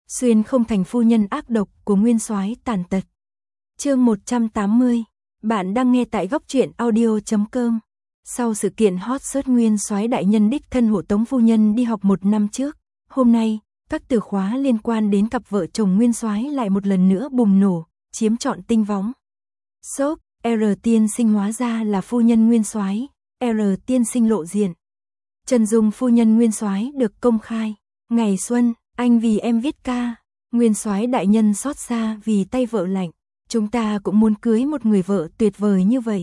Xuyên không thành phu nhân ác độc của nguyên soái tàn tật. Chương 180. Bạn đang nghe tại góc truyện audio.com. Sau sự kiện hot search nguyên soái đại nhân đích thân hộ tống phu nhân đi học 1 năm trước, hôm nay, các từ khóa liên quan đến cặp vợ chồng nguyên soái lại một lần nữa bùng nổ, chiếm trọn tinh võng. Sốc, R tiên sinh hóa ra là phu nhân nguyên soái, R tiên sinh lộ diện. Trần dung phu nhân nguyên soái được công khai. Ngày xuân, anh vì em viết ca, nguyên soái đại nhân xót xa vì tay vợ lạnh. Chúng ta cũng muốn cưới một người vợ tuyệt vời như vậy.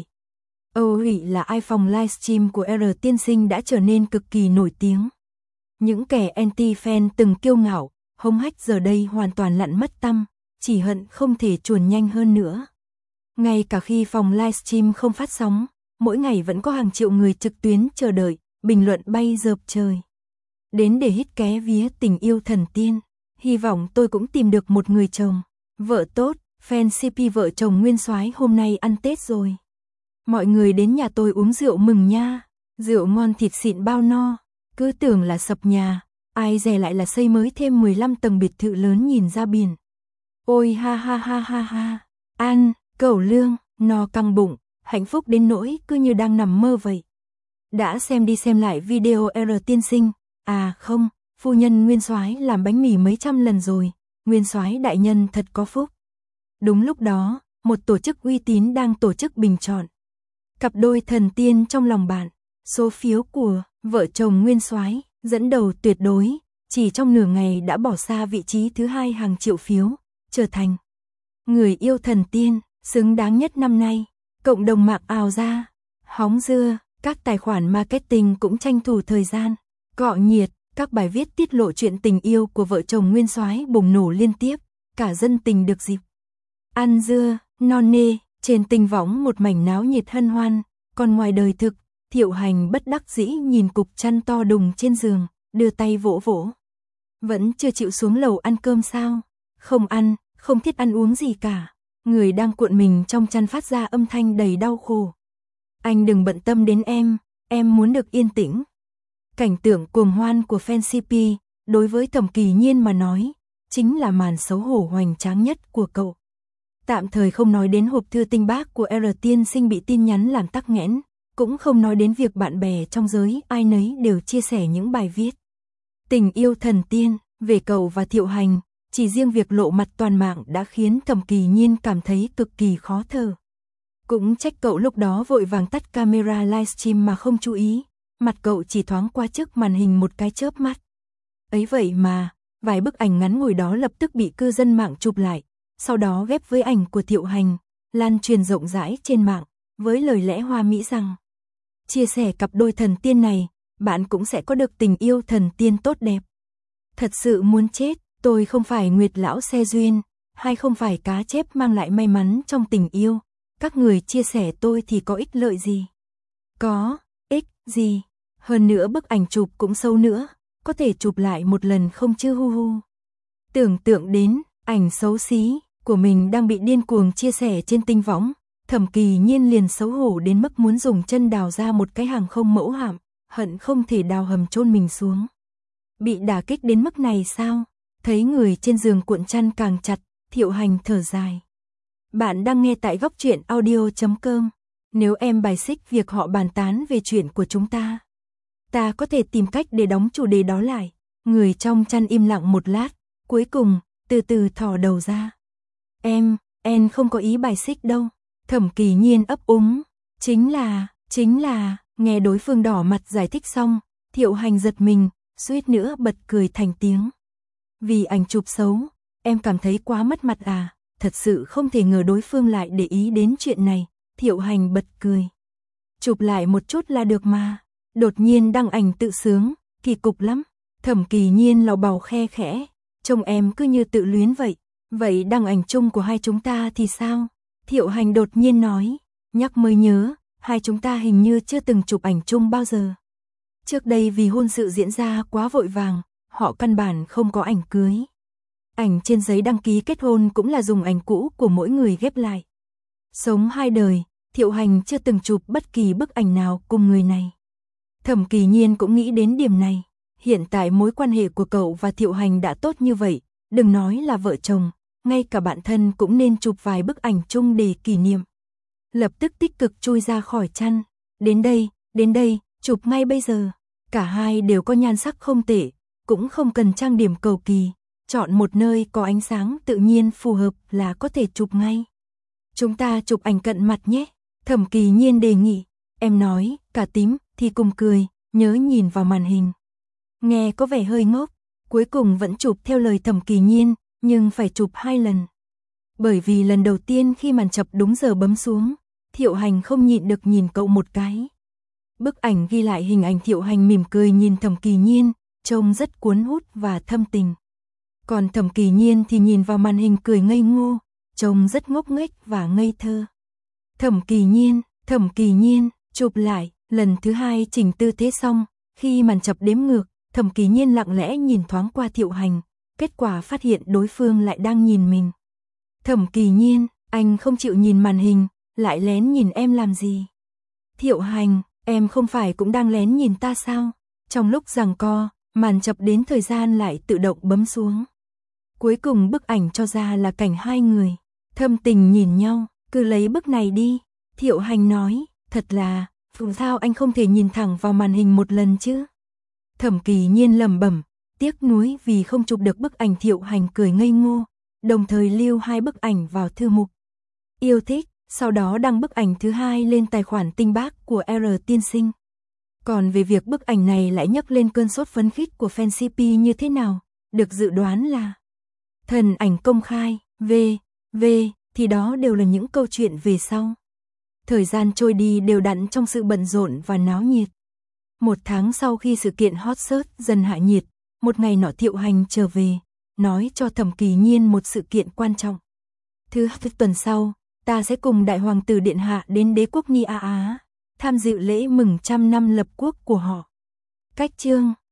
Âu hỉ là ai phòng livestream của R tiên sinh đã trở nên cực kỳ nổi tiếng. Những kẻ anti-fan từng kiêu ngạo, hống hách giờ đây hoàn toàn lặn mất tăm, chỉ hận không thể chuồn nhanh hơn nữa. Ngay cả khi phòng livestream không phát sóng, mỗi ngày vẫn có hàng triệu người trực tuyến chờ đợi, bình luận bay dợp trời. Đến để hít ké vía tình yêu thần tiên, hy vọng tôi cũng tìm được một người chồng, vợ tốt, fan CP vợ chồng nguyên soái hôm nay ăn Tết rồi. Mọi người đến nhà tôi uống rượu mừng nha, rượu ngon thịt xịn bao no, cứ tưởng là sập nhà, ai dè lại là xây mới thêm 15 tầng biệt thự lớn nhìn ra biển. Ôi ha ha ha ha ha, ăn, cẩu lương, no căng bụng, hạnh phúc đến nỗi cứ như đang nằm mơ vậy. Đã xem đi xem lại video R tiên sinh, à không, phu nhân nguyên soái làm bánh mì mấy trăm lần rồi, nguyên soái đại nhân thật có phúc. Đúng lúc đó, một tổ chức uy tín đang tổ chức bình chọn cặp đôi thần tiên trong lòng bạn. Số phiếu của vợ chồng nguyên soái dẫn đầu tuyệt đối, chỉ trong nửa ngày đã bỏ xa vị trí thứ 2 hàng triệu phiếu, trở thành người yêu thần tiên xứng đáng nhất năm nay. Cộng đồng mạng ào ra, hóng dưa, các tài khoản marketing cũng tranh thủ thời gian, cọ nhiệt, các bài viết tiết lộ chuyện tình yêu của vợ chồng nguyên soái bùng nổ liên tiếp, cả dân tình được dịp ăn dưa, non nê, trên tinh võng một mảnh náo nhiệt hân hoan, còn ngoài đời thực, Thiệu Hành bất đắc dĩ nhìn cục chăn to đùng trên giường, đưa tay vỗ vỗ. Vẫn chưa chịu xuống lầu ăn cơm sao? Không ăn, không thiết ăn uống gì cả. Người đang cuộn mình trong chăn phát ra âm thanh đầy đau khổ. Anh đừng bận tâm đến em muốn được yên tĩnh. Cảnh tượng cuồng hoan của fan CP, đối với Thẩm Kỳ Nhiên mà nói, chính là màn xấu hổ hoành tráng nhất của cậu. Tạm thời không nói đến hộp thư tinh bác của R tiên sinh bị tin nhắn làm tắc nghẽn, cũng không nói đến việc bạn bè trong giới ai nấy đều chia sẻ những bài viết tình yêu thần tiên về cậu và Thiệu Hành, chỉ riêng việc lộ mặt toàn mạng đã khiến Thẩm Kỳ Nhiên cảm thấy cực kỳ khó thở. Cũng trách cậu lúc đó vội vàng tắt camera livestream mà không chú ý, mặt cậu chỉ thoáng qua trước màn hình một cái chớp mắt. Ấy vậy mà, vài bức ảnh ngắn ngủi đó lập tức bị cư dân mạng chụp lại, sau đó ghép với ảnh của Thiệu Hành, lan truyền rộng rãi trên mạng, với lời lẽ hoa mỹ rằng chia sẻ cặp đôi thần tiên này, bạn cũng sẽ có được tình yêu thần tiên tốt đẹp. Thật sự muốn chết, tôi không phải Nguyệt lão xe duyên, hay không phải cá chép mang lại may mắn trong tình yêu. Các người chia sẻ tôi thì có ích lợi gì? Có, ích gì? Hơn nữa bức ảnh chụp cũng sâu nữa, có thể chụp lại một lần không chứ hu hu. Tưởng tượng đến ảnh xấu xí của mình đang bị điên cuồng chia sẻ trên tinh võng, Thẩm Kỳ Nhiên liền xấu hổ đến mức muốn dùng chân đào ra một cái hàng không mẫu hạm, hận không thể đào hầm chôn mình xuống. Bị đả kích đến mức này sao? Thấy người trên giường cuộn chăn càng chặt, Thiệu Hành thở dài. Bạn đang nghe tại góc truyện audio.com. Nếu em bài xích việc họ bàn tán về chuyện của chúng ta có thể tìm cách để đóng chủ đề đó lại. Người trong chăn im lặng một lát, cuối cùng, từ từ thò đầu ra. Em không có ý bài xích đâu. Thẩm Kỳ Nhiên ấp úng. Chính là, nghe đối phương đỏ mặt giải thích xong, Thiệu Hành giật mình, suýt nữa bật cười thành tiếng. Vì ảnh chụp xấu, em cảm thấy quá mất mặt à? Thật sự không thể ngờ đối phương lại để ý đến chuyện này, Thiệu Hành bật cười. Chụp lại một chút là được mà. Đột nhiên đăng ảnh tự sướng, kỳ cục lắm. Thẩm Kỳ Nhiên lầu bầu khe khẽ, trông em cứ như tự luyến vậy. Vậy đăng ảnh chung của hai chúng ta thì sao? Thiệu Hành đột nhiên nói, nhắc mới nhớ, hai chúng ta hình như chưa từng chụp ảnh chung bao giờ. Trước đây vì hôn sự diễn ra quá vội vàng, họ căn bản không có ảnh cưới. Ảnh trên giấy đăng ký kết hôn cũng là dùng ảnh cũ của mỗi người ghép lại. Sống hai đời, Thiệu Hành chưa từng chụp bất kỳ bức ảnh nào cùng người này. Thẩm Kỳ Nhiên cũng nghĩ đến điểm này. Hiện tại mối quan hệ của cậu và Thiệu Hành đã tốt như vậy, đừng nói là vợ chồng, ngay cả bạn thân cũng nên chụp vài bức ảnh chung để kỷ niệm. Lập tức tích cực chui ra khỏi chăn, đến đây, chụp ngay bây giờ. Cả hai đều có nhan sắc không tệ, cũng không cần trang điểm cầu kỳ, chọn một nơi có ánh sáng tự nhiên phù hợp là có thể chụp ngay. Chúng ta chụp ảnh cận mặt nhé, Thẩm Kỳ Nhiên đề nghị. Em nói, cả tím thì cùng cười, nhớ nhìn vào màn hình. Nghe có vẻ hơi ngốc, cuối cùng vẫn chụp theo lời Thẩm Kỳ Nhiên, nhưng phải chụp 2 lần. Bởi vì lần đầu tiên khi màn chập đúng giờ bấm xuống, Thiệu Hành không nhịn được nhìn cậu một cái. Bức ảnh ghi lại hình ảnh Thiệu Hành mỉm cười nhìn Thẩm Kỳ Nhiên, trông rất cuốn hút và thâm tình. Còn Thẩm Kỳ Nhiên thì nhìn vào màn hình cười ngây ngô, trông rất ngốc nghếch và ngây thơ. Thẩm Kỳ Nhiên, chụp lại, lần thứ 2 chỉnh tư thế xong, khi màn chập đếm ngược, Thẩm Kỳ Nhiên lặng lẽ nhìn thoáng qua Thiệu Hành, kết quả phát hiện đối phương lại đang nhìn mình. Thẩm Kỳ Nhiên, anh không chịu nhìn màn hình, lại lén nhìn em làm gì? Thiệu Hành, em không phải cũng đang lén nhìn ta sao? Trong lúc giằng co, màn chập đến thời gian lại tự động bấm xuống. Cuối cùng bức ảnh cho ra là cảnh hai người, thâm tình nhìn nhau, cứ lấy bức này đi. Thiệu Hành nói, thật là, sao anh không thể nhìn thẳng vào màn hình một lần chứ? Thẩm Kỳ Nhiên lẩm bẩm, tiếc nuối vì không chụp được bức ảnh. Thiệu Hành cười ngây ngô, đồng thời lưu 2 bức ảnh vào thư mục yêu thích, sau đó đăng bức ảnh thứ 2 lên tài khoản tinh bác của R tiên sinh. Còn về việc bức ảnh này lại nhấc lên cơn sốt phấn khích của fan CP như thế nào, được dự đoán là thần ảnh công khai, thì đó đều là những câu chuyện về sau. Thời gian trôi đi đều đặn trong sự bận rộn và náo nhiệt. 1 tháng sau khi sự kiện hot search dần hạ nhiệt, một ngày nọ Thiệu Hành trở về, nói cho Thẩm Kỳ Nhiên một sự kiện quan trọng. Thứ tuần sau, ta sẽ cùng Đại Hoàng tử Điện Hạ đến đế quốc Ni A Á, tham dự lễ mừng 100 năm lập quốc của họ. Cách chương